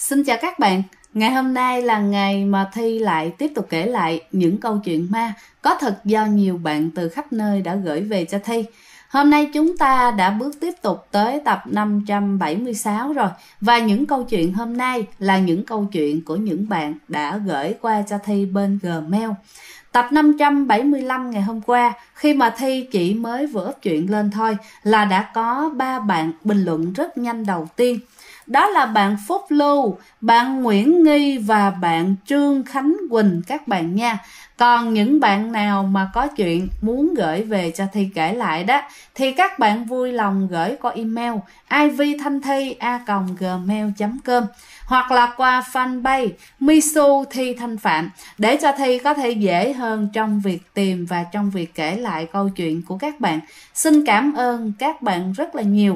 Xin chào các bạn. Ngày hôm nay là ngày mà Thi lại tiếp tục kể lại những câu chuyện ma có thật do nhiều bạn từ khắp nơi đã gửi về cho Thi. Hôm nay chúng ta đã bước tiếp tục tới tập 576 rồi. Và những câu chuyện hôm nay là những câu chuyện của những bạn đã gửi qua cho Thi bên Gmail. Tập 575 ngày hôm qua, khi mà Thi chỉ mới vừa up chuyện lên thôi là đã có 3 bạn bình luận rất nhanh đầu tiên. Đó là bạn Phúc Lưu, bạn Nguyễn Nghi và bạn Trương Khánh Quỳnh các bạn nha. Còn những bạn nào mà có chuyện muốn gửi về cho Thi kể lại đó thì các bạn vui lòng gửi qua email ivthanthi@gmail.com hoặc là qua fanpage Misu Thi Thanh Phạm để cho Thi có thể dễ hơn trong việc tìm và trong việc kể lại câu chuyện của các bạn. Xin cảm ơn các bạn rất là nhiều.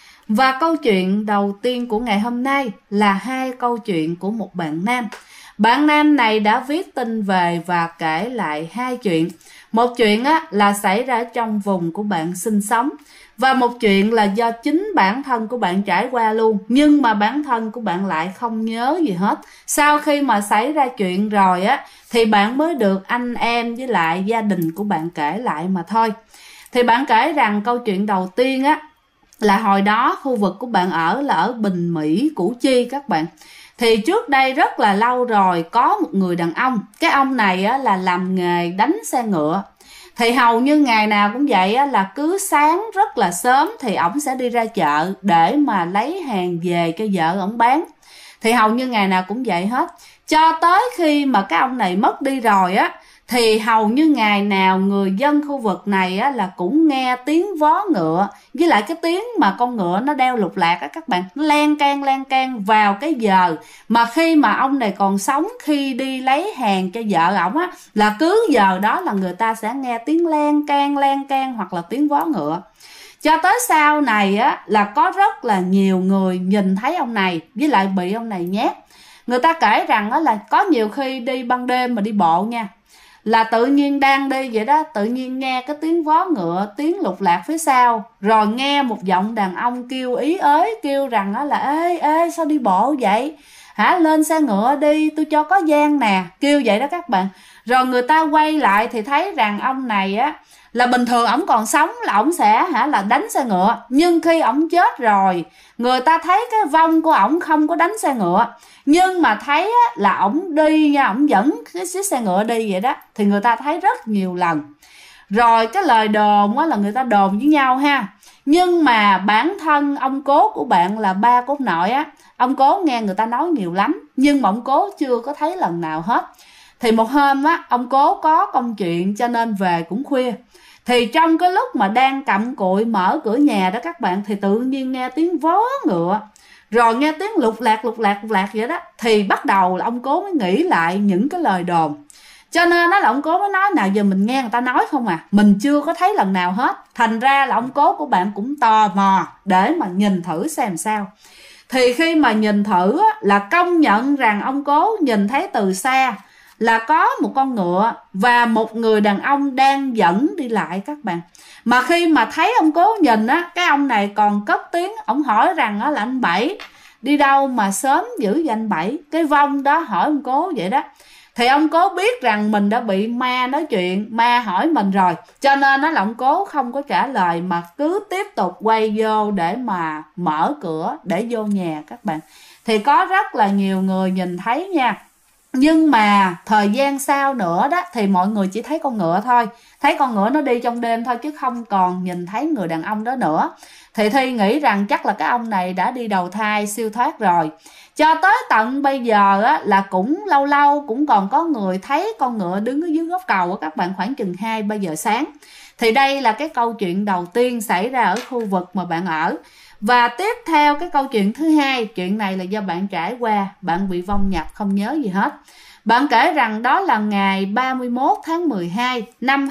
Và câu chuyện đầu tiên của ngày hôm nay là 2 câu chuyện của một bạn nam. Bạn nam này đã viết tin về và kể lại 2 chuyện. Một chuyện là xảy ra trong vùng của bạn sinh sống. Và một chuyện là do chính bản thân của bạn trải qua luôn. Nhưng mà bản thân của bạn lại không nhớ gì hết. Sau khi mà xảy ra chuyện rồi thì bạn mới được anh em với lại gia đình của bạn kể lại mà thôi. Thì bạn kể rằng câu chuyện đầu tiên là hồi đó khu vực của bạn ở là ở Bình Mỹ, Củ Chi các bạn. Thì trước đây rất là lâu rồi có một người đàn ông. Cái ông này là làm nghề đánh xe ngựa. Thì hầu như ngày nào cũng vậy là cứ sáng rất là sớm thì ổng sẽ đi ra chợ để mà lấy hàng về cho vợ ổng bán. Thì hầu như ngày nào cũng vậy hết. Cho tới khi mà cái ông này mất đi rồi thì hầu như ngày nào người dân khu vực này là cũng nghe tiếng vó ngựa với lại cái tiếng mà con ngựa nó đeo lục lạc các bạn, nó len can vào cái giờ mà khi mà ông này còn sống, khi đi lấy hàng cho vợ ổng là cứ giờ đó là người ta sẽ nghe tiếng len can hoặc là tiếng vó ngựa. Cho tới sau này là có rất là nhiều người nhìn thấy ông này với lại bị ông này nhát. Người ta kể rằng là có nhiều khi đi ban đêm mà đi bộ nha, là tự nhiên đang đi vậy đó, tự nhiên nghe cái tiếng vó ngựa, tiếng lục lạc phía sau, rồi nghe một giọng đàn ông kêu ý ới, kêu rằng là ê sao đi bộ vậy hả, lên xe ngựa đi tôi cho có gian nè, kêu vậy đó các bạn. Rồi người ta quay lại thì thấy rằng ông này là bình thường ổng còn sống là ổng sẽ là đánh xe ngựa, nhưng khi ổng chết rồi người ta thấy cái vong của ổng không có đánh xe ngựa, nhưng mà thấy là ổng đi nha, ổng dẫn cái chiếc xe ngựa đi vậy đó, thì người ta thấy rất nhiều lần. Rồi cái lời đồn là người ta đồn với nhau ha. Nhưng mà bản thân ông cố của bạn là ba cốt nội ông cố nghe người ta nói nhiều lắm, nhưng mà ông cố chưa có thấy lần nào hết. Thì một hôm ông cố có công chuyện cho nên về cũng khuya. Thì trong cái lúc mà đang cặm cụi mở cửa nhà đó các bạn, thì tự nhiên nghe tiếng vó ngựa, rồi nghe tiếng lục lạc vậy đó. Thì bắt đầu là ông cố mới nghĩ lại những cái lời đồn. Cho nên là ông cố mới nói nào giờ mình nghe người ta nói không mình chưa có thấy lần nào hết. Thành ra là ông cố của bạn cũng tò mò để mà nhìn thử xem sao. Thì khi mà nhìn thử là công nhận rằng ông cố nhìn thấy từ xa là có một con ngựa và một người đàn ông đang dẫn đi lại các bạn. Mà khi mà thấy ông cố nhìn cái ông này còn cất tiếng, ông hỏi rằng là anh Bảy đi đâu mà sớm dữ vậy anh Bảy. Cái vong đó hỏi ông cố vậy đó. Thì ông cố biết rằng mình đã bị ma nói chuyện, ma hỏi mình rồi, cho nên là ông cố không có trả lời mà cứ tiếp tục quay vô để mà mở cửa để vô nhà các bạn. Thì có rất là nhiều người nhìn thấy nha. Nhưng mà thời gian sau nữa đó thì mọi người chỉ thấy con ngựa thôi, thấy con ngựa nó đi trong đêm thôi, chứ không còn nhìn thấy người đàn ông đó nữa. Thì Thi nghĩ rằng chắc là cái ông này đã đi đầu thai siêu thoát rồi. Cho tới tận bây giờ là cũng lâu lâu cũng còn có người thấy con ngựa đứng ở dưới gốc cầu các bạn, khoảng chừng 2-3 giờ sáng. Thì đây là cái câu chuyện đầu tiên xảy ra ở khu vực mà bạn ở. Và tiếp theo cái câu chuyện thứ hai, chuyện này là do bạn trải qua, bạn bị vong nhập không nhớ gì hết. Bạn kể rằng đó là ngày 31 tháng 12 năm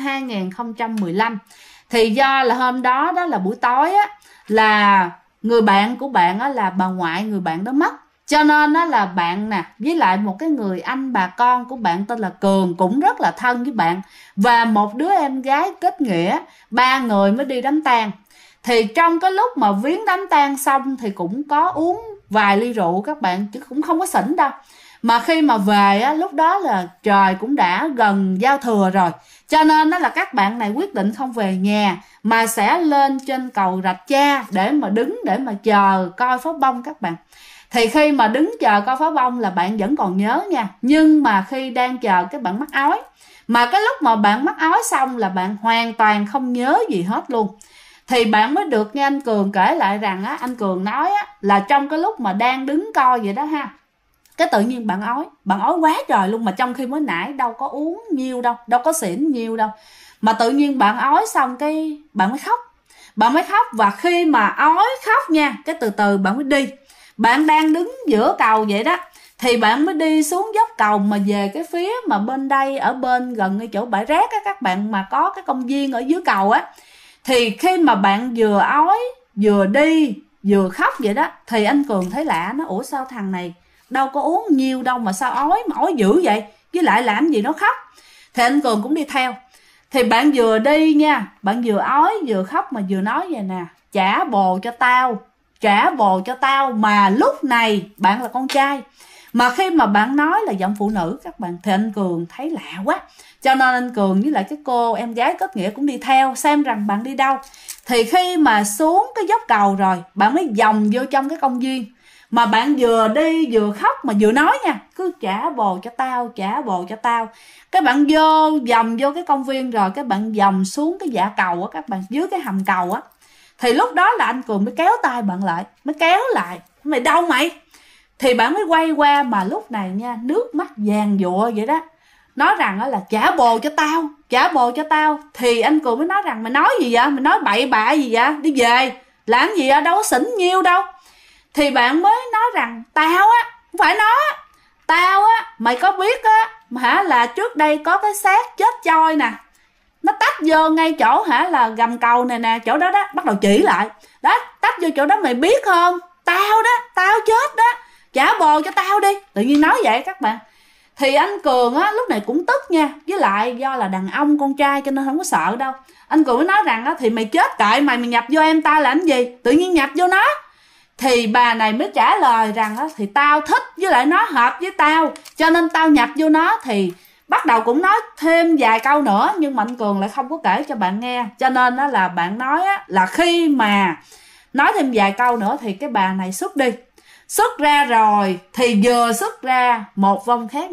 2015. Thì do là hôm đó là buổi tối là người bạn của bạn là bà ngoại người bạn đó mất. Cho nên là bạn nè với lại một cái người anh bà con của bạn tên là Cường cũng rất là thân với bạn, và một đứa em gái kết nghĩa, 3 người mới đi đám tang. Thì trong cái lúc mà viếng đám tang xong thì cũng có uống vài ly rượu các bạn, chứ cũng không có xỉn đâu. Mà khi mà về á, lúc đó là trời cũng đã gần giao thừa rồi, cho nên đó là các bạn này quyết định không về nhà mà sẽ lên trên cầu Rạch Cha để mà đứng để mà chờ coi pháo bông các bạn. Thì khi mà đứng chờ coi pháo bông là bạn vẫn còn nhớ nha, nhưng mà khi đang chờ cái bạn mắc ói, mà cái lúc mà bạn mắc ói xong là bạn hoàn toàn không nhớ gì hết luôn. Thì bạn mới được nghe anh Cường kể lại rằng á, anh Cường nói á, là trong cái lúc mà đang đứng coi vậy đó ha, cái tự nhiên bạn ói quá trời luôn, mà trong khi mới nãy đâu có uống nhiều đâu, đâu có xỉn nhiều đâu, mà tự nhiên bạn ói xong cái bạn mới khóc. Và khi mà ói khóc nha, cái từ từ bạn mới đi. Bạn đang đứng giữa cầu vậy đó, thì bạn mới đi xuống dốc cầu mà về cái phía mà bên đây, ở bên gần ngay chỗ bãi rác á các bạn, mà có cái công viên ở dưới cầu á. Thì khi mà bạn vừa ói vừa đi vừa khóc vậy đó, thì anh Cường thấy lạ, nó ủa sao thằng này đâu có uống nhiều đâu mà sao ói dữ vậy, với lại làm gì nó khóc. Thì anh Cường cũng đi theo. Thì bạn vừa đi nha, bạn vừa ói vừa khóc mà vừa nói vậy nè: trả bồ cho tao. Mà lúc này bạn là con trai, mà khi mà bạn nói là giọng phụ nữ các bạn, thì anh Cường thấy lạ quá, cho nên anh Cường với lại cái cô em gái kết nghĩa cũng đi theo xem rằng bạn đi đâu. Thì khi mà xuống cái dốc cầu rồi, bạn mới vòng vô trong cái công viên, mà bạn vừa đi vừa khóc mà vừa nói nha, cứ trả bồ cho tao. Cái bạn vòng vô cái công viên rồi, cái bạn vòng xuống cái dạ cầu á các bạn, dưới cái hầm cầu á. Thì lúc đó là anh Cường mới kéo tay bạn lại, mày đâu mày? Thì bạn mới quay qua, mà lúc này nha, nước mắt vàng dụa vậy đó, nói rằng là trả bồ cho tao. Thì anh Cường mới nói rằng mày nói gì vậy, mày nói bậy bạ gì vậy, đi về làm gì vậy, đâu có xỉn nhiêu đâu. Thì bạn mới nói rằng tao á, không phải nó, tao á, mày có biết á mà là trước đây có cái xác chết trôi nè, nó tách vô ngay chỗ là gầm cầu này nè, chỗ đó đó, bắt đầu chỉ lại đó, tách vô chỗ đó, mày biết không, tao chết đó, trả bồ cho tao đi. Tự nhiên nói vậy các bạn. Thì anh Cường á lúc này cũng tức nha, với lại do là đàn ông con trai cho nên không có sợ đâu. Anh Cường mới nói rằng á, thì mày chết kệ mày nhập vô em tao làm gì, tự nhiên nhập vô nó. Thì bà này mới trả lời rằng á, thì tao thích với lại nó hợp với tao, cho nên tao nhập vô nó. Thì bắt đầu cũng nói thêm vài câu nữa, nhưng mà anh Cường lại không có kể cho bạn nghe, cho nên đó là bạn nói á, là khi mà nói thêm vài câu nữa thì cái bà này xuất ra rồi, thì vừa xuất ra một vong khác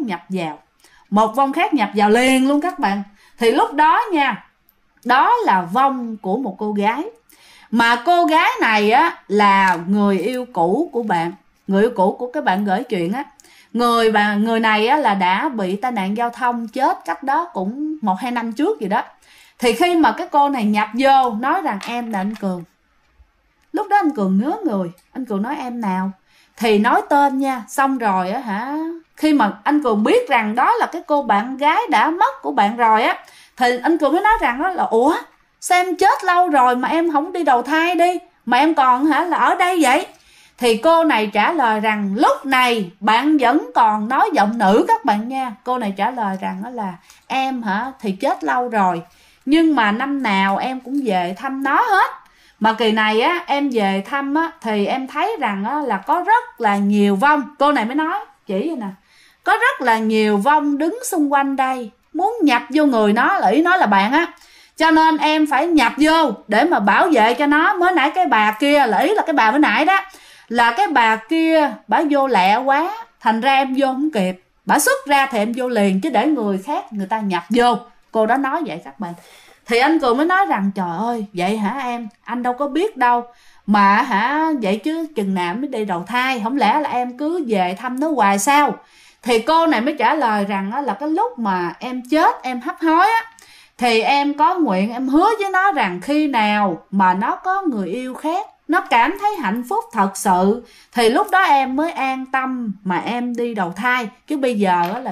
nhập vào liền luôn các bạn. Thì lúc đó nha, đó là vong của một cô gái, mà cô gái này á là người yêu cũ của bạn, người yêu cũ của cái bạn gửi chuyện á. Người này á là đã bị tai nạn giao thông chết cách đó cũng 1-2 năm trước gì đó. Thì khi mà cái cô này nhập vô nói rằng em là anh Cường, lúc đó anh Cường ngớ người, anh Cường nói em nào, thì nói tên nha. Xong rồi á khi mà anh Cường biết rằng đó là cái cô bạn gái đã mất của bạn rồi á, thì anh Cường mới nói rằng đó là ủa sao em chết lâu rồi mà em không đi đầu thai đi, mà em còn là ở đây vậy. Thì cô này trả lời rằng lúc này bạn vẫn còn nói giọng nữ các bạn nha. Cô này trả lời rằng đó là em thì chết lâu rồi, nhưng mà năm nào em cũng về thăm nó hết. Mà kỳ này á em về thăm á thì em thấy rằng á là có rất là nhiều vong. Cô này mới nói chỉ vậy nè, có rất là nhiều vong đứng xung quanh đây muốn nhập vô người nó, ý nói là bạn á, cho nên em phải nhập vô để mà bảo vệ cho nó. Mới nãy cái bà kia, là ý là cái bà mới nãy đó, là cái bà kia bà vô lẹ quá, thành ra em vô không kịp, bà xuất ra thì em vô liền, chứ để người khác người ta nhập vô. Cô đó nói vậy các bạn. Thì anh Cường mới nói rằng trời ơi vậy hả em, anh đâu có biết đâu mà vậy chứ chừng nào mới đi đầu thai, không lẽ là em cứ về thăm nó hoài sao. Thì cô này mới trả lời rằng là cái lúc mà em chết em hấp hối á, thì em có nguyện, em hứa với nó rằng khi nào mà nó có người yêu khác, nó cảm thấy hạnh phúc thật sự, thì lúc đó em mới an tâm mà em đi đầu thai, chứ bây giờ là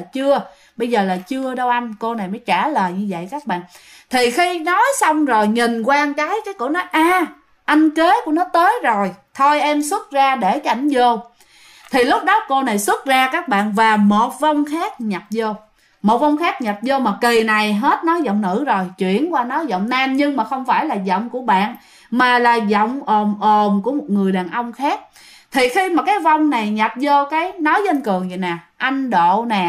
chưa đâu anh. Cô này mới trả lời như vậy các bạn. Thì khi nói xong rồi nhìn qua cái cổ nói anh kế của nó tới rồi, thôi em xuất ra để cho ảnh vô. Thì lúc đó cô này xuất ra các bạn, và một vong khác nhập vô. Mà kỳ này hết nói giọng nữ rồi, chuyển qua nói giọng nam, nhưng mà không phải là giọng của bạn, mà là giọng ồm ồm của một người đàn ông khác. Thì khi mà cái vong này nhập vô cái nói với anh Cường vậy nè: anh Độ nè.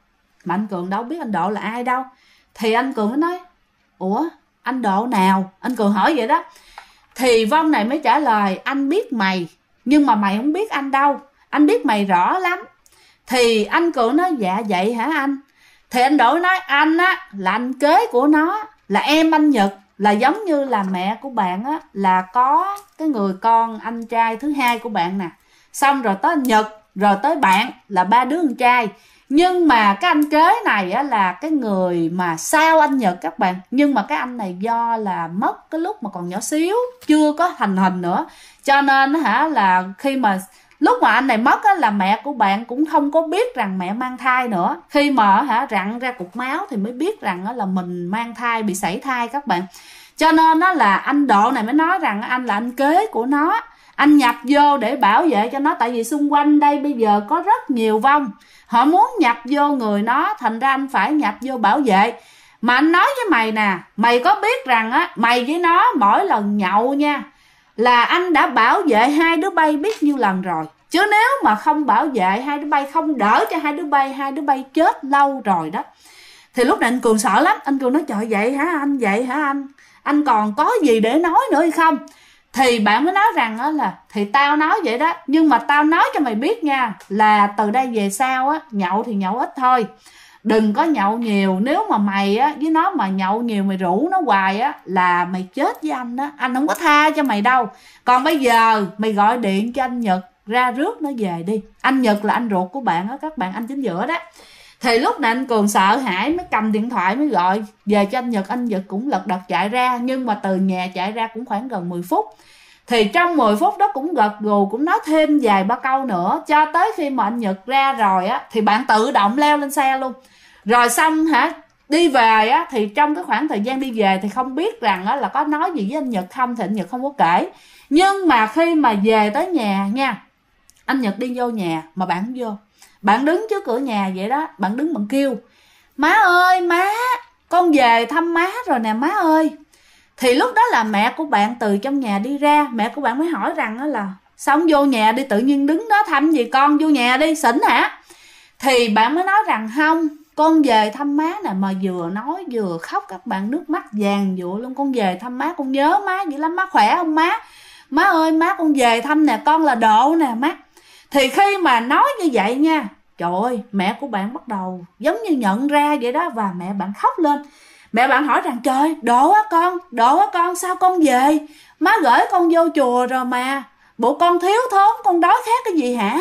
Mà anh Cường đâu biết anh Độ là ai đâu. Thì anh Cường mới nói: ủa anh Độ nào? Anh Cường hỏi vậy đó. Thì vong này mới trả lời: anh biết mày, nhưng mà mày không biết anh đâu, anh biết mày rõ lắm. Thì anh Cường nói: dạ vậy hả anh? Thì anh Độ nói: anh á là anh kế của nó, là em anh Nhật, là giống như là mẹ của bạn á là có cái người con anh trai thứ hai của bạn nè, xong rồi tới anh Nhật, rồi tới bạn, là 3 đứa con trai. Nhưng mà cái anh kế này á là cái người mà sau anh Nhật các bạn. Nhưng mà cái anh này do là mất cái lúc mà còn nhỏ xíu, chưa có thành hình nữa, cho nên là khi mà lúc mà anh này mất á, là mẹ của bạn cũng không có biết rằng mẹ mang thai nữa. Khi mà rặn ra cục máu thì mới biết rằng là mình mang thai, bị sảy thai các bạn. Cho nên đó là anh Độ này mới nói rằng anh là anh kế của nó, anh nhập vô để bảo vệ cho nó. Tại vì xung quanh đây bây giờ có rất nhiều vong, họ muốn nhập vô người nó, thành ra anh phải nhập vô bảo vệ. Mà anh nói với mày nè, mày có biết rằng á, mày với nó mỗi lần nhậu nha, là anh đã bảo vệ hai đứa bay biết nhiêu lần rồi. Chứ nếu mà không bảo vệ hai đứa bay, không đỡ cho hai đứa bay chết lâu rồi đó. Thì lúc này anh Cường sợ lắm. Anh Cường nói: trời vậy hả anh? Vậy hả anh? Anh còn có gì để nói nữa hay không? Thì bạn mới nói rằng á là thì tao nói vậy đó, nhưng mà tao nói cho mày biết nha, là từ đây về sau á, nhậu thì nhậu ít thôi, đừng có nhậu nhiều. Nếu mà mày á với nó mà nhậu nhiều, mày rủ nó hoài á, là mày chết với anh đó, anh không có tha cho mày đâu. Còn bây giờ mày gọi điện cho anh Nhật ra rước nó về đi. Anh Nhật là anh ruột của bạn á các bạn, anh chính giữa đó. Thì lúc này anh Cường sợ hãi mới cầm điện thoại mới gọi về cho anh Nhật. Anh Nhật cũng lật đật chạy ra, nhưng mà từ nhà chạy ra cũng khoảng gần 10 phút. Thì trong 10 phút đó cũng gật gù, cũng nói thêm vài ba câu nữa, cho tới khi mà anh Nhật ra rồi á, thì bạn tự động leo lên xe luôn. Rồi xong đi về á, thì trong cái khoảng thời gian đi về thì không biết rằng á là có nói gì với anh Nhật không, thì anh Nhật không có kể. Nhưng mà khi mà về tới nhà nha, anh Nhật đi vô nhà mà bạn không vô. Bạn đứng trước cửa nhà vậy đó, bạn đứng bạn kêu: má ơi má, con về thăm má rồi nè má ơi. Thì lúc đó là mẹ của bạn từ trong nhà đi ra. Mẹ của bạn mới hỏi rằng đó là: sao không vô nhà đi, tự nhiên đứng đó thăm gì con, vô nhà đi, xỉn hả? Thì bạn mới nói rằng: không, con về thăm má nè. Mà vừa nói vừa khóc các bạn, nước mắt vàng dụa luôn. Con về thăm má, con nhớ má dữ lắm, má khỏe không má? Má ơi má, con về thăm nè, con là Độ nè má. Thì khi mà nói như vậy nha, trời ơi, mẹ của bạn bắt đầu giống như nhận ra vậy đó, và mẹ bạn khóc lên. Mẹ bạn hỏi rằng: trời, Độ á con, sao con về? Má gửi con vô chùa rồi mà, bộ con thiếu thốn, con đói khát cái gì hả?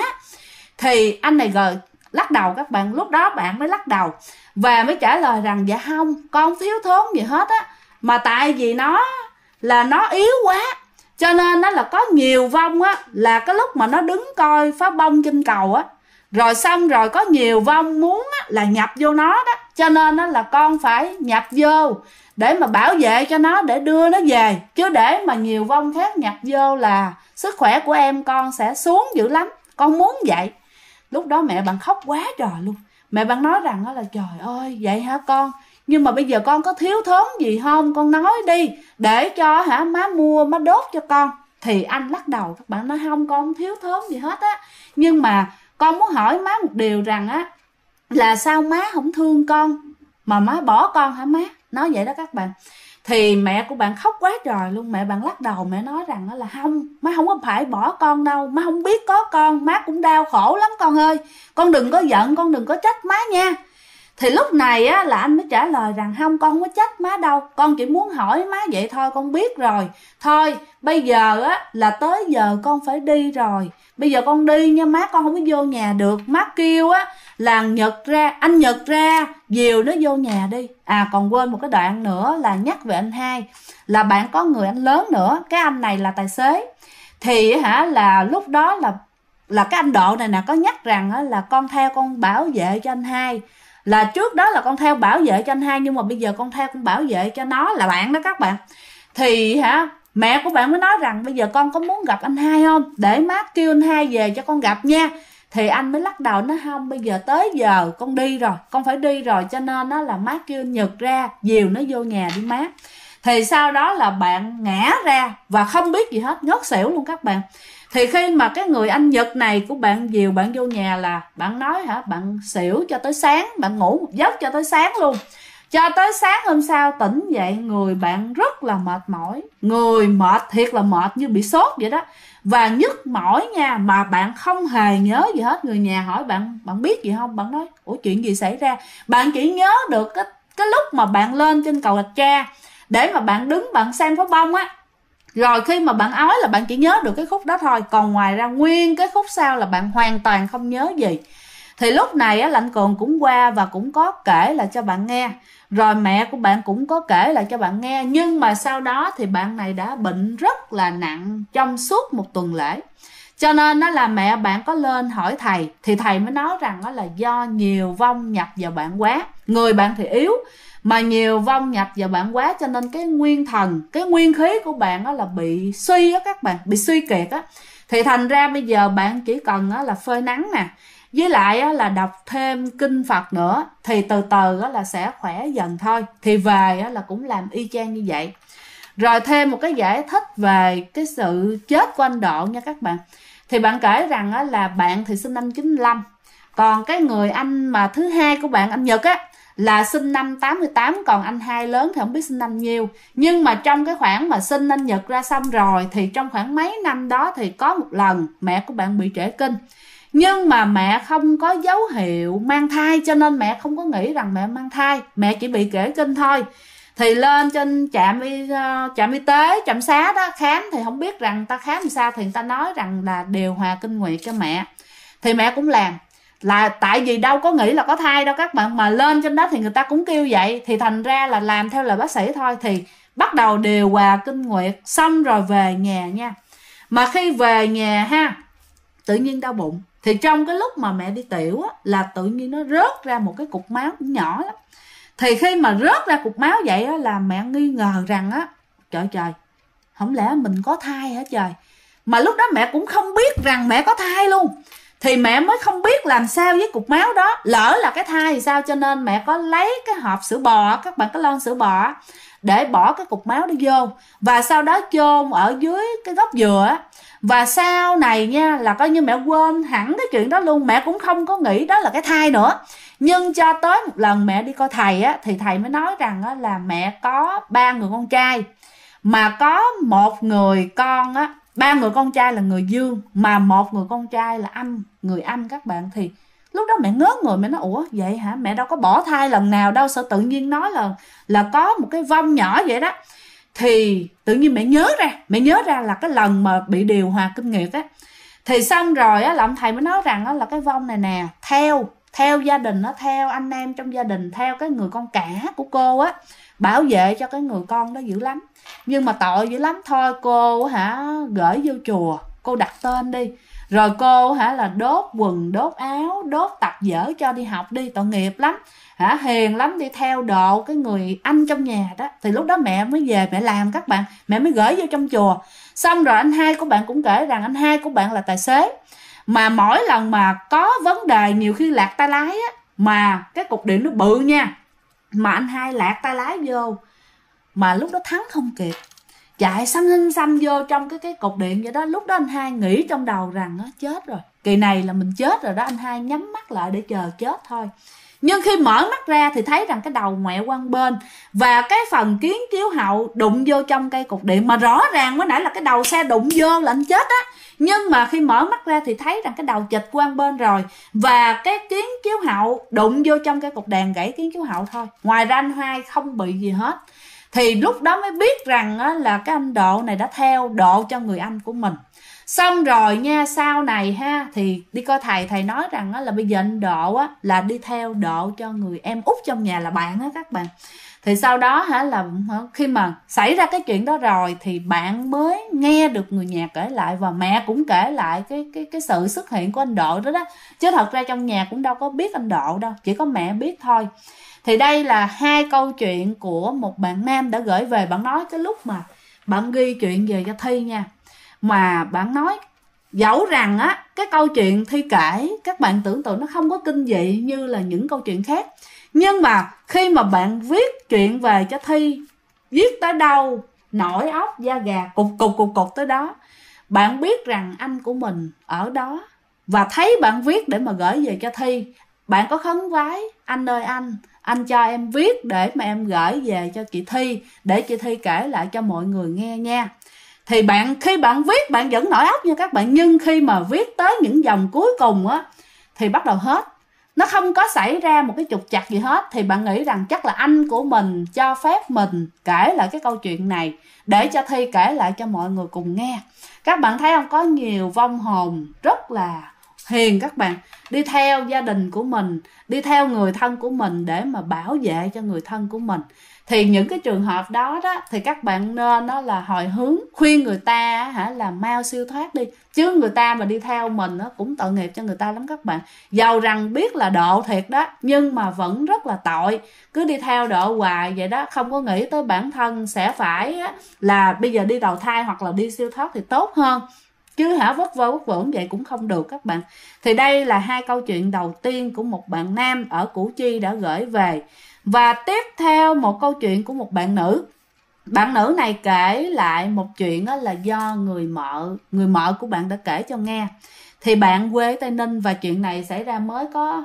Thì anh này lắc đầu các bạn. Lúc đó bạn mới lắc đầu và mới trả lời rằng: dạ không, con không thiếu thốn gì hết á, mà tại vì nó yếu quá, cho nên nó là có nhiều vong á, là cái lúc mà nó đứng coi phá bông trên cầu á, rồi xong rồi có nhiều vong muốn á, là nhập vô nó đó, cho nên đó là con phải nhập vô để mà bảo vệ cho nó, để đưa nó về. Chứ để mà nhiều vong khác nhập vô là sức khỏe của em con sẽ xuống dữ lắm, con muốn vậy. Lúc đó mẹ bạn khóc quá trời luôn. Mẹ bạn nói rằng đó là: trời ơi vậy hả con, nhưng mà bây giờ con có thiếu thốn gì không, con nói đi để cho má mua, má đốt cho con. Thì anh lắc đầu các bạn, nói: không, con không thiếu thốn gì hết á, nhưng mà con muốn hỏi má một điều rằng á, là sao má không thương con mà má bỏ con hả má? Nói vậy đó các bạn. Thì mẹ của bạn khóc quá trời luôn. Mẹ bạn lắc đầu, mẹ nói rằng là: không, má không có phải bỏ con đâu, má không biết có con, má cũng đau khổ lắm con ơi, con đừng có giận, con đừng có trách má nha. Thì lúc này á là anh mới trả lời rằng: không, con không có trách má đâu, con chỉ muốn hỏi má vậy thôi, con biết rồi. Thôi bây giờ á là tới giờ con phải đi rồi, bây giờ con đi nha má, con không có vô nhà được. Má kêu á là anh Nhật ra dìu nó vô nhà đi. Còn quên một cái đoạn nữa là nhắc về anh hai, là bạn có người anh lớn nữa. Cái anh này là tài xế. Thì là lúc đó là cái anh Độ này nè có nhắc rằng á, là con theo con bảo vệ cho anh hai. Là trước đó là con theo bảo vệ cho anh hai, nhưng mà bây giờ con theo con bảo vệ cho nó, là bạn đó các bạn. Thì mẹ của bạn mới nói rằng: bây giờ con có muốn gặp anh hai không, để má kêu anh hai về cho con gặp nha. Thì anh mới lắc đầu nói: không, bây giờ tới giờ con đi rồi, con phải đi rồi, cho nên đó là má kêu anh Nhật ra dìu nó vô nhà đi má. Thì sau đó là bạn ngã ra và không biết gì hết, ngất xỉu luôn các bạn. Thì khi mà cái người anh Nhật này của bạn dìu bạn vô nhà là bạn nói hả, bạn xỉu cho tới sáng, bạn ngủ một giấc cho tới sáng luôn. Cho tới sáng hôm sau tỉnh dậy người bạn rất là mệt mỏi, người mệt thiệt là mệt như bị sốt vậy đó, và nhức mỏi nha, mà bạn không hề nhớ gì hết. Người nhà hỏi bạn biết gì không, bạn nói ủa chuyện gì xảy ra, bạn chỉ nhớ được cái lúc mà bạn lên trên cầu Rạch Tra để mà bạn đứng bạn xem pháo bông á, rồi khi mà bạn ói là bạn chỉ nhớ được cái khúc đó thôi, còn ngoài ra nguyên cái khúc sau là bạn hoàn toàn không nhớ gì. Thì lúc này á, Lạnh Cường cũng qua và cũng có kể lại cho bạn nghe, rồi mẹ của bạn cũng có kể lại cho bạn nghe. Nhưng mà sau đó thì bạn này đã bệnh rất là nặng trong suốt một tuần lễ, cho nên đó là mẹ bạn có lên hỏi thầy, thì thầy mới nói rằng đó là do nhiều vong nhập vào bạn quá. Người bạn thì yếu mà nhiều vong nhập vào bạn quá, cho nên cái nguyên thần, cái nguyên khí của bạn đó là bị suy á các bạn, bị suy kiệt á. Thì thành ra bây giờ bạn chỉ cần á là phơi nắng nè, với lại á là đọc thêm kinh Phật nữa, thì từ từ á là sẽ khỏe dần thôi. Thì về á là cũng làm y chang như vậy. Rồi thêm một cái giải thích về cái sự chết của anh Độ nha các bạn. Thì bạn kể rằng á là bạn thì sinh năm 95, còn cái người anh mà thứ hai của bạn, anh Nhật á, là sinh năm 88, còn anh hai lớn thì không biết sinh năm nhiêu. Nhưng mà trong cái khoảng mà sinh anh Nhật ra xong rồi, thì trong khoảng mấy năm đó thì có một lần mẹ của bạn bị trễ kinh. Nhưng mà mẹ không có dấu hiệu mang thai, cho nên mẹ không có nghĩ rằng mẹ mang thai, mẹ chỉ bị trễ kinh thôi. Thì lên trên trạm y tế, trạm xá đó khám, thì không biết rằng ta khám làm sao, thì người ta nói rằng là điều hòa kinh nguyệt cho mẹ. Thì mẹ cũng làm, là tại vì đâu có nghĩ là có thai đâu các bạn, mà lên trên đó thì người ta cũng kêu vậy, thì thành ra là làm theo lời bác sĩ thôi. Thì bắt đầu điều hòa kinh nguyệt xong rồi về nhà nha. Mà khi về nhà ha, tự nhiên đau bụng. Thì trong cái lúc mà mẹ đi tiểu á, là tự nhiên nó rớt ra một cái cục máu cũng nhỏ lắm. Thì khi mà rớt ra cục máu vậy á, là mẹ nghi ngờ rằng á, trời trời, không lẽ mình có thai hả trời. Mà lúc đó mẹ cũng không biết rằng mẹ có thai luôn. Thì mẹ mới không biết làm sao với cục máu đó, lỡ là cái thai thì sao. Cho nên mẹ có lấy cái hộp sữa bò, các bạn có lon sữa bò, để bỏ cái cục máu đó vô, và sau đó chôn ở dưới cái gốc dừa. Và sau này nha, là coi như mẹ quên hẳn cái chuyện đó luôn, mẹ cũng không có nghĩ đó là cái thai nữa. Nhưng cho tới một lần mẹ đi coi thầy á, thì thầy mới nói rằng á, là mẹ có 3 người con trai, mà có một người con á, 3 người con trai là người dương, mà một người con trai là âm, người âm các bạn. Thì lúc đó mẹ ngớ người, mẹ nói ủa vậy hả, mẹ đâu có bỏ thai lần nào đâu, sao tự nhiên nói là có một cái vong nhỏ vậy đó. Thì tự nhiên mẹ nhớ ra là cái lần mà bị điều hòa kinh nguyệt á. Thì xong rồi á, là ông thầy mới nói rằng á, là cái vong này nè, theo gia đình nó, theo anh em trong gia đình, theo cái người con cả của cô á, bảo vệ cho cái người con đó dữ lắm. Nhưng mà tội dữ lắm thôi, cô hả gửi vô chùa, cô đặt tên đi, rồi cô hả là đốt quần, đốt áo, đốt tập dở cho đi học đi, tội nghiệp lắm hả, hiền lắm, đi theo độ cái người anh trong nhà đó. Thì lúc đó mẹ mới về mẹ làm các bạn, mẹ mới gửi vô trong chùa. Xong rồi anh hai của bạn cũng kể rằng anh hai của bạn là tài xế, mà mỗi lần mà có vấn đề, nhiều khi lạc tay lái á, mà cái cục điện nó bự nha, mà anh hai lạc tay lái vô, mà lúc đó thắng không kịp, chạy xăm vô trong cái cục điện vậy đó. Lúc đó anh hai nghĩ trong đầu rằng á, chết rồi, kỳ này là mình chết rồi đó. Anh hai nhắm mắt lại để chờ chết thôi. Nhưng khi mở mắt ra thì thấy rằng cái đầu ngoẹo qua bên, và cái phần kiến chiếu hậu đụng vô trong cây cục điện, mà rõ ràng mới nãy là cái đầu xe đụng vô là anh chết á. Nhưng mà khi mở mắt ra thì thấy rằng cái đầu chịch qua bên rồi, và cái kiến chiếu hậu đụng vô trong cái cục đèn, gãy kiến chiếu hậu thôi, ngoài ra anh hai không bị gì hết. Thì lúc đó mới biết rằng á, là cái anh Độ này đã theo độ cho người anh của mình. Xong rồi nha, sau này ha, thì đi coi thầy, thầy nói rằng á, là bây giờ anh Độ á, là đi theo độ cho người em út trong nhà là bạn á các bạn. Thì sau đó hả, là khi mà xảy ra cái chuyện đó rồi thì bạn mới nghe được người nhà kể lại, và mẹ cũng kể lại cái sự xuất hiện của anh Độ đó đó. Chứ thật ra trong nhà cũng đâu có biết anh Độ đâu, chỉ có mẹ biết thôi. Thì đây là hai câu chuyện của một bạn nam đã gửi về. Bạn nói cái lúc mà bạn ghi chuyện về cho Thi nha, mà bạn nói dẫu rằng á, cái câu chuyện Thi kể các bạn tưởng tượng nó không có kinh dị như là những câu chuyện khác, nhưng mà khi mà bạn viết chuyện về cho Thi, viết tới đâu nổi óc da gà cục tới đó. bạn biết rằng anh của mình ở đó và thấy bạn viết để mà gửi về cho Thi, bạn có khấn vái: anh ơi anh cho em viết để mà em gửi về cho chị Thi, để chị Thi kể lại cho mọi người nghe nha. Thì khi bạn viết bạn vẫn nổi óc nha các bạn, nhưng khi mà viết tới những dòng cuối cùng á thì bắt đầu hết, nó không có xảy ra một cái trục trặc gì hết. Thì bạn nghĩ rằng chắc là anh của mình cho phép mình kể lại cái câu chuyện này để cho Thi kể lại cho mọi người cùng nghe. Các bạn thấy không, có nhiều vong hồn rất là hiền các bạn, đi theo gia đình của mình, đi theo người thân của mình để mà bảo vệ cho người thân của mình. Thì những cái trường hợp đó thì các bạn nên đó là hồi hướng khuyên người ta là mau siêu thoát đi, chứ người ta mà đi theo mình cũng tội nghiệp cho người ta lắm các bạn. Dầu rằng biết là độ thiệt đó, nhưng mà vẫn rất là tội, cứ đi theo độ hoài vậy đó, không có nghĩ tới bản thân sẽ phải là bây giờ đi đầu thai hoặc là đi siêu thoát thì tốt hơn, chứ vất vơ vất vưởng vậy cũng không được các bạn. Thì đây là hai câu chuyện đầu tiên của một bạn nam ở Củ Chi đã gửi về. Và tiếp theo một câu chuyện của một bạn nữ. Bạn nữ này kể lại một chuyện là do người mợ của bạn đã kể cho nghe. Thì bạn quê Tây Ninh và chuyện này xảy ra mới có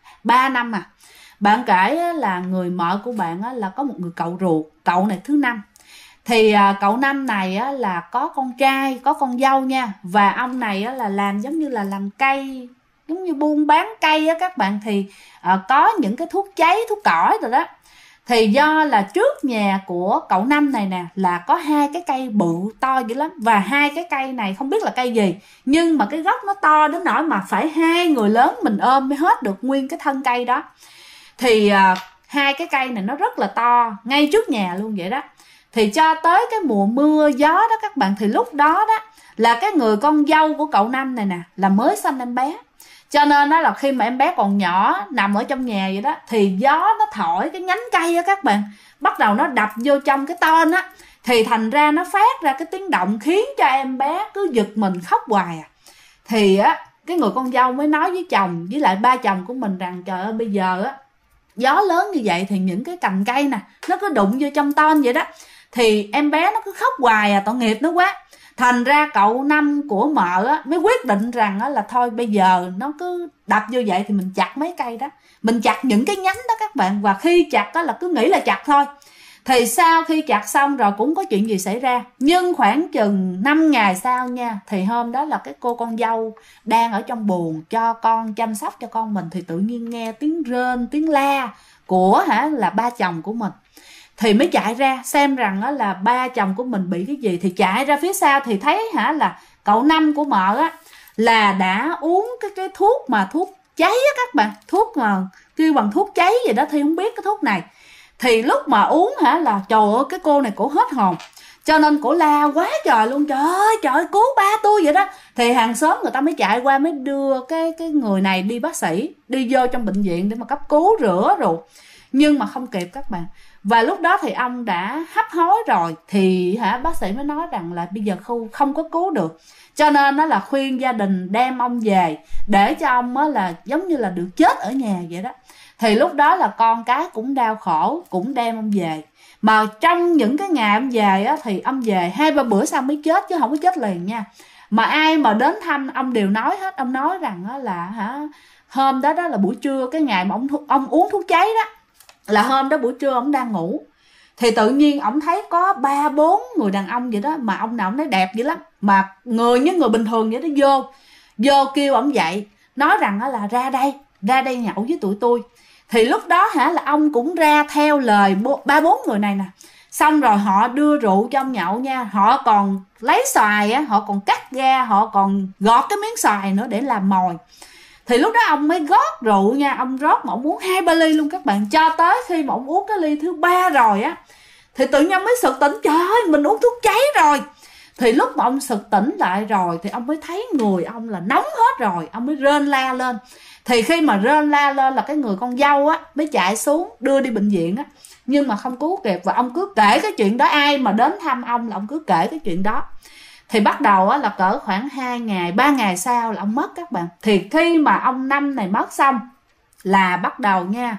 3 năm à. Bạn kể là người mợ của bạn là có một người cậu ruột, cậu này thứ 5. Thì cậu Năm này là có con trai, có con dâu nha. Và ông này là làm giống như là làm cây, giống như buôn bán cây á các bạn. Thì có những cái thuốc cháy, thuốc cỏ rồi đó. Thì do là trước nhà của cậu Năm này nè là có 2 cái cây bự to dữ lắm. Và 2 cái cây này không biết là cây gì, nhưng mà cái gốc nó to đến nỗi mà phải 2 người lớn mình ôm mới hết được nguyên cái thân cây đó. Thì 2 cái cây này nó rất là to, ngay trước nhà luôn vậy đó. Thì cho tới cái mùa mưa gió đó các bạn, thì lúc đó là cái người con dâu của cậu Năm này nè là mới sanh em bé. Cho nên đó là khi mà em bé còn nhỏ nằm ở trong nhà vậy đó, thì gió nó thổi cái nhánh cây á các bạn, bắt đầu nó đập vô trong cái ton á, thì thành ra nó phát ra cái tiếng động khiến cho em bé cứ giật mình khóc hoài à. Thì cái người con dâu mới nói với chồng với lại ba chồng của mình rằng trời ơi, bây giờ gió lớn như vậy thì những cái cành cây nè nó cứ đụng vô trong ton vậy đó, thì em bé nó cứ khóc hoài à, tội nghiệp nó quá. Thành ra cậu Năm của mợ mới quyết định rằng là thôi bây giờ nó cứ đập vô vậy thì mình chặt mấy cây đó, mình chặt những cái nhánh đó các bạn. Và khi chặt là cứ nghĩ là chặt thôi. Thì sau khi chặt xong rồi cũng có chuyện gì xảy ra. Nhưng khoảng chừng 5 ngày sau nha, thì hôm đó là cái cô con dâu đang ở trong buồng cho con, chăm sóc cho con mình, thì tự nhiên nghe tiếng rên, tiếng la của là ba chồng của mình. Thì mới chạy ra xem rằng là ba chồng của mình bị cái gì. Thì chạy ra phía sau thì thấy là cậu Năm của mợ là đã uống cái thuốc mà thuốc cháy các bạn, thuốc mà kêu bằng thuốc cháy gì đó, thì không biết cái thuốc này. Thì lúc mà uống là trời ơi, cái cô này cổ hết hồn, cho nên cổ la quá trời luôn: trời ơi cứu ba tôi vậy đó. Thì hàng xóm người ta mới chạy qua, mới đưa cái người này đi bác sĩ, đi vô trong bệnh viện để mà cấp cứu rửa rồi. Nhưng mà không kịp các bạn. Và lúc đó thì ông đã hấp hối rồi. Thì bác sĩ mới nói rằng là bây giờ không có cứu được. Cho nên nó là khuyên gia đình đem ông về, để cho ông là giống như là được chết ở nhà vậy đó. Thì lúc đó là con cái cũng đau khổ, cũng đem ông về. Mà trong những cái ngày ông về thì ông về 2-3 bữa sau mới chết, chứ không có chết liền nha. Mà ai mà đến thăm ông đều nói hết. Ông nói rằng là hôm đó là buổi trưa, cái ngày mà ông uống thuốc cháy đó, là hôm đó buổi trưa ông đang ngủ. Thì tự nhiên ông thấy có 3-4 người đàn ông vậy đó, mà ông nào ông thấy đẹp dữ lắm, mà người như người bình thường vậy đó, vô kêu ông dậy, nói rằng là ra đây nhậu với tụi tôi. Thì lúc đó là ông cũng ra theo lời 3-4 người này nè. Xong rồi họ đưa rượu cho ông nhậu nha. Họ còn lấy xoài họ còn cắt ra, họ còn gọt cái miếng xoài nữa để làm mồi. Thì lúc đó ông mới gót rượu nha, ông rót mà ông uống 2-3 ly luôn các bạn. Cho tới khi mà ông uống cái ly thứ 3 rồi thì tự nhiên ông mới sực tỉnh: trời ơi, mình uống thuốc cháy rồi. Thì lúc mà ông sực tỉnh lại rồi thì ông mới thấy người ông là nóng hết rồi. Ông mới rên la lên. Thì khi mà rên la lên là cái người con dâu mới chạy xuống đưa đi bệnh viện nhưng mà không cứu kịp. Và ông cứ kể cái chuyện đó, ai mà đến thăm ông là ông cứ kể cái chuyện đó. Thì bắt đầu là cỡ khoảng 2 ngày 3 ngày sau là ông mất các bạn. Thì khi mà ông Năm này mất xong là bắt đầu nha,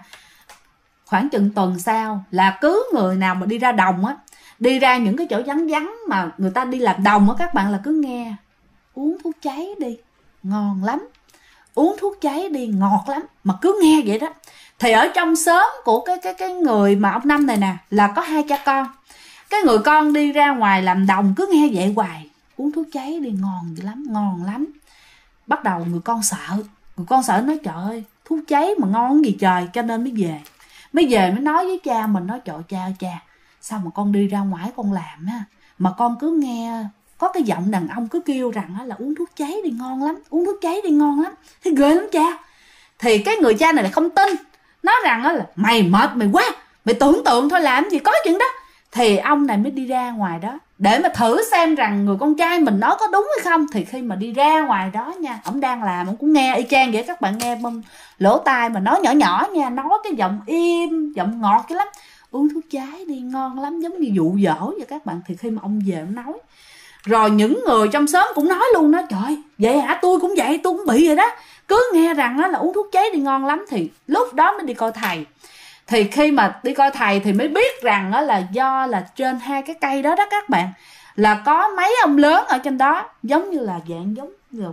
khoảng chừng tuần sau là cứ người nào mà đi ra đồng đi ra những cái chỗ vắng vắng mà người ta đi làm đồng các bạn, là cứ nghe uống thuốc cháy đi, ngon lắm. Uống thuốc cháy đi, ngọt lắm. Mà cứ nghe vậy đó. Thì ở trong xóm của cái người mà ông Năm này nè, là có 2 cha con. Cái người con đi ra ngoài làm đồng cứ nghe vậy hoài, uống thuốc cháy đi ngon lắm, ngon lắm. Bắt đầu người con sợ. Người con sợ nói trời ơi, thuốc cháy mà ngon gì trời, cho nên mới về. Mới nói với cha mình, nói trời cha, sao mà con đi ra ngoài con làm á, mà con cứ nghe có cái giọng đàn ông cứ kêu rằng là uống thuốc cháy đi ngon lắm, uống thuốc cháy đi ngon lắm. Thế ghê lắm cha. Thì cái người cha này lại không tin, nói rằng là mày mệt mày quá, mày tưởng tượng thôi, làm gì có chuyện đó. Thì ông này mới đi ra ngoài đó để mà thử xem rằng người con trai mình nói có đúng hay không. Thì khi mà đi ra ngoài đó nha, ông đang làm, ông cũng nghe y chang vậy. Các bạn nghe bên lỗ tai mà nói nhỏ nhỏ nha, nói cái giọng im, giọng ngọt cái lắm, uống thuốc cháy đi ngon lắm, giống như dụ dỗ vậy các bạn. Thì khi mà ông về ông nói, rồi những người trong xóm cũng nói luôn đó, trời vậy hả, tôi cũng vậy, tôi cũng bị vậy đó, cứ nghe rằng là uống thuốc cháy đi ngon lắm. Thì lúc đó mới đi coi thầy. Thì khi mà đi coi thầy thì mới biết rằng là do là trên 2 cái cây đó đó các bạn, là có mấy ông lớn ở trên đó, giống như là dạng giống như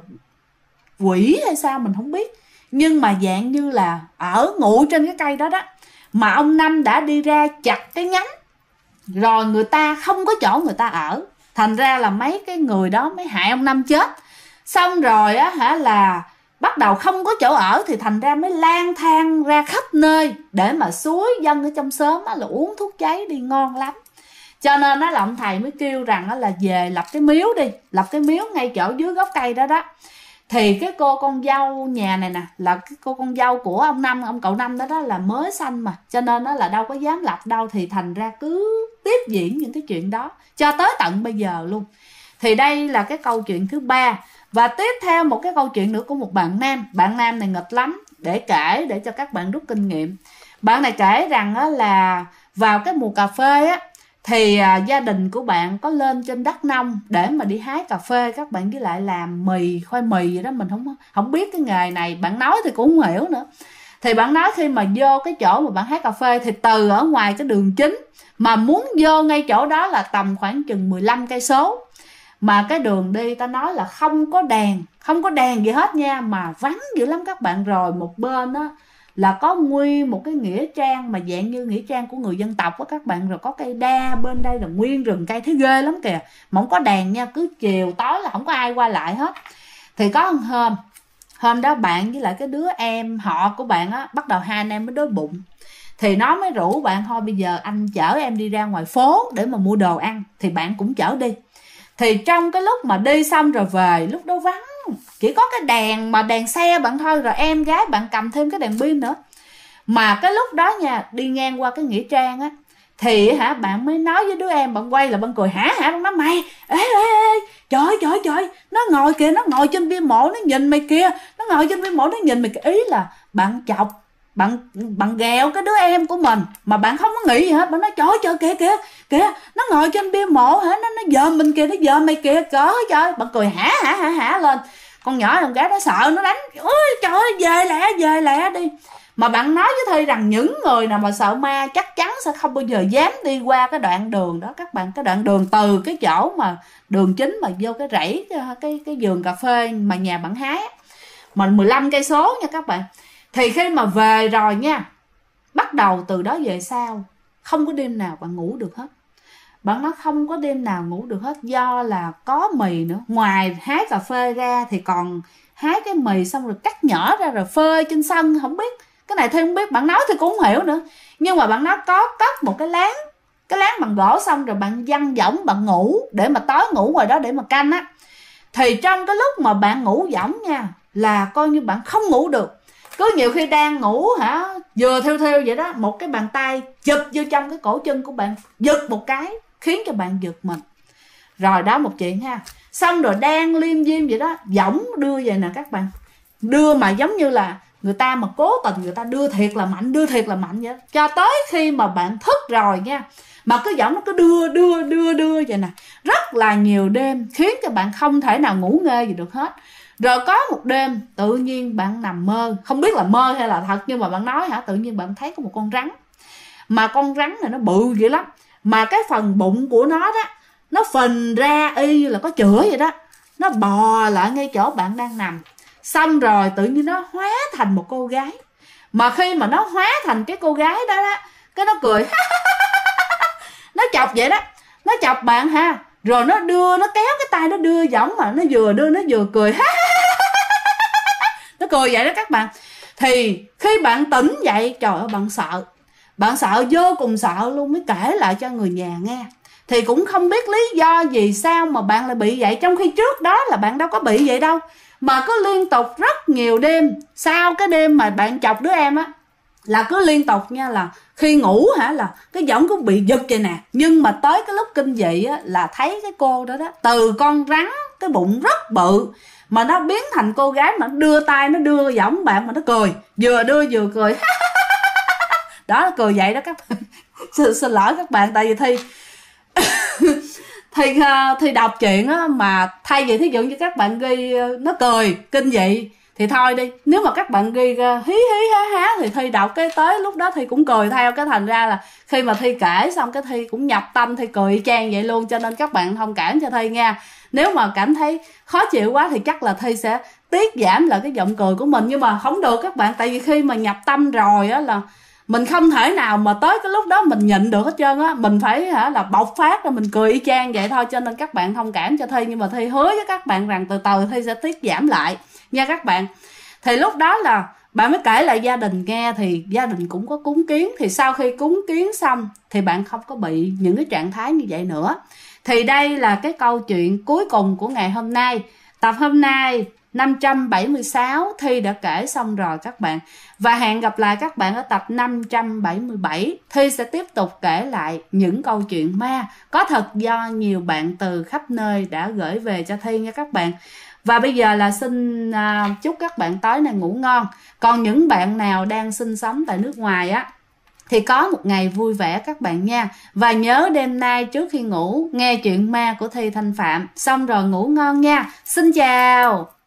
quỷ hay sao mình không biết, nhưng mà dạng như là ở ngủ trên cái cây đó đó. Mà ông Năm đã đi ra chặt cái nhánh, rồi người ta không có chỗ người ta ở, thành ra là mấy cái người đó mới hại ông Năm chết. Xong rồi á là bắt đầu không có chỗ ở, thì thành ra mới lang thang ra khắp nơi để mà xúi dân ở trong xóm là uống thuốc cháy đi ngon lắm. Cho nên là ông thầy mới kêu rằng là về lập cái miếu đi, lập cái miếu ngay chỗ dưới gốc cây đó đó. Thì cái cô con dâu nhà này nè, là cái cô con dâu của ông Năm, ông cậu Năm đó là mới sanh mà, cho nên là đâu có dám lập đâu. Thì thành ra cứ tiếp diễn những cái chuyện đó cho tới tận bây giờ luôn. Thì đây là cái câu chuyện thứ 3. Và tiếp theo một cái câu chuyện nữa của một bạn nam. Bạn nam này nghịch lắm, để kể để cho các bạn rút kinh nghiệm. Bạn này kể rằng là vào cái mùa cà phê á, thì gia đình của bạn có lên trên đất nông để mà đi hái cà phê các bạn, với lại làm mì, khoai mì vậy đó. Mình không biết cái nghề này, bạn nói thì cũng không hiểu nữa. Thì bạn nói khi mà vô cái chỗ mà bạn hái cà phê, thì từ ở ngoài cái đường chính mà muốn vô ngay chỗ đó là tầm khoảng chừng 15 cây số. Mà cái đường đi ta nói là không có đèn gì hết nha, mà vắng dữ lắm các bạn. Rồi một bên đó là có nguyên một cái nghĩa trang, mà dạng như nghĩa trang của người dân tộc á các bạn. Rồi có cây đa, bên đây là nguyên rừng cây, thấy ghê lắm kìa. Mà không có đèn nha, cứ chiều tối là không có ai qua lại hết. Thì có một hôm đó bạn với lại cái đứa em họ của bạn á, bắt đầu hai anh em mới đói bụng. Thì nó mới rủ bạn, thôi bây giờ anh chở em đi ra ngoài phố để mà mua đồ ăn. Thì bạn cũng chở đi. Thì trong cái lúc mà đi xong rồi về, lúc đó vắng, chỉ có cái đèn mà đèn xe bạn thôi. Rồi em gái bạn cầm thêm cái đèn pin nữa. Mà cái lúc đó nha, đi ngang qua cái nghĩa trang á, thì bạn mới nói với đứa em, bạn quay là bạn cười bạn nói mày, ê trời, nó ngồi kìa, nó ngồi trên bia mộ nó nhìn mày kìa, nó ngồi trên bia mộ nó nhìn mày kìa. Ý là bạn chọc, bạn ghẹo cái đứa em của mình mà bạn không có nghĩ gì hết. Bạn nói trời kìa, nó ngồi trên bia mộ nó dòm mình kìa, nó dòm mày kìa, cỡ trời. Bạn cười hả lên. Con nhỏ con gái nó sợ nó đánh, ôi trời ơi, về lẹ đi. Mà bạn nói với Thi rằng những người nào mà sợ ma chắc chắn sẽ không bao giờ dám đi qua cái đoạn đường đó các bạn. Cái đoạn đường từ cái chỗ mà đường chính mà vô cái rẫy, cái vườn cà phê mà nhà bạn hái, mà 15 cây số nha các bạn. Thì khi mà về rồi nha, bắt đầu từ đó về sau không có đêm nào bạn ngủ được hết. Bạn nói không có đêm nào ngủ được hết, do là có mì nữa. Ngoài hái cà phê ra thì còn hái cái mì xong rồi cắt nhỏ ra rồi phơi trên sân. Không biết cái này thì không biết, bạn nói thì cũng không hiểu nữa. Nhưng mà bạn nói có cất một cái láng bằng gỗ, xong rồi bạn văng võng bạn ngủ, để mà tối ngủ ngoài đó để mà canh á. Thì trong cái lúc mà bạn ngủ võng nha, là coi như bạn không ngủ được. Cứ nhiều khi đang ngủ vừa theo vậy đó, một cái bàn tay chụp vô trong cái cổ chân của bạn, giật một cái khiến cho bạn giật mình. Rồi đó một chuyện ha. Xong rồi đang liêm diêm vậy đó, võng đưa về nè các bạn, đưa mà giống như là người ta mà cố tình người ta đưa thiệt là mạnh vậy đó. Cho tới khi mà bạn thức rồi nha, mà cái võng nó cứ đưa vậy nè, rất là nhiều đêm, khiến cho bạn không thể nào ngủ nghê gì được hết. Rồi có một đêm tự nhiên bạn nằm mơ, không biết là mơ hay là thật, nhưng mà bạn nói tự nhiên bạn thấy có một con rắn. Mà con rắn này nó bự dữ lắm, mà cái phần bụng của nó đó, nó phình ra y như là có chữa vậy đó. nó bò lại ngay chỗ bạn đang nằm. Xong rồi tự nhiên nó hóa thành một cô gái. Mà khi mà nó hóa thành cái cô gái đó đó, cái nó cười nó chọc vậy đó, nó chọc bạn ha. Rồi nó đưa, nó kéo cái tay nó đưa giống mà nó vừa đưa nó vừa cười nó cười vậy đó các bạn. Thì khi bạn tỉnh dậy, trời ơi bạn sợ vô cùng sợ luôn, mới kể lại cho người nhà nghe. Thì cũng không biết lý do gì sao mà bạn lại bị vậy, trong khi trước đó là bạn đâu có bị vậy đâu. Mà cứ liên tục rất nhiều đêm, sau cái đêm mà bạn chọc đứa em á, là cứ liên tục nha, là khi ngủ hả, là cái võng cũng bị giật vậy nè. Nhưng mà tới cái lúc kinh dị á, là thấy cái cô đó đó, từ con rắn cái bụng rất bự mà nó biến thành cô gái, mà nó đưa tay nó đưa võng bạn mà nó cười, vừa đưa vừa cười đó, nó cười vậy đó các bạn. Xin lỗi các bạn, tại vì Thi đọc chuyện á, mà thay vì thí dụ như các bạn ghi nó cười kinh dị thì thôi đi, nếu mà các bạn ghi hí hí há há thì Thi đọc cái tới lúc đó Thi cũng cười theo, cái thành ra là khi mà Thi kể xong cái Thi cũng nhập tâm, Thi cười trang vậy luôn. Cho nên các bạn thông cảm cho Thi nha. Nếu mà cảm thấy khó chịu quá thì chắc là Thi sẽ tiết giảm lại cái giọng cười của mình, nhưng mà không được các bạn, tại vì khi mà nhập tâm rồi á là mình không thể nào mà tới cái lúc đó mình nhịn được hết trơn á, mình phải là bộc phát ra mình cười y chang vậy thôi. Cho nên các bạn thông cảm cho Thi, nhưng mà Thi hứa với các bạn rằng từ từ Thi sẽ tiết giảm lại nha các bạn. Thì lúc đó là bạn mới kể lại gia đình nghe, thì gia đình cũng có cúng kiến. Thì sau khi cúng kiến xong thì bạn không có bị những cái trạng thái như vậy nữa. Thì đây là cái câu chuyện cuối cùng của ngày hôm nay. Tập hôm nay 576 Thi đã kể xong rồi các bạn. Và hẹn gặp lại các bạn ở tập 577. Thi sẽ tiếp tục kể lại những câu chuyện ma có thật do nhiều bạn từ khắp nơi đã gửi về cho Thi nha các bạn. Và bây giờ là xin chúc các bạn tối nay ngủ ngon. Còn những bạn nào đang sinh sống tại nước ngoài á, thì có một ngày vui vẻ các bạn nha. Và nhớ đêm nay trước khi ngủ nghe chuyện ma của Thi Thanh Phạm, xong rồi ngủ ngon nha. Xin chào.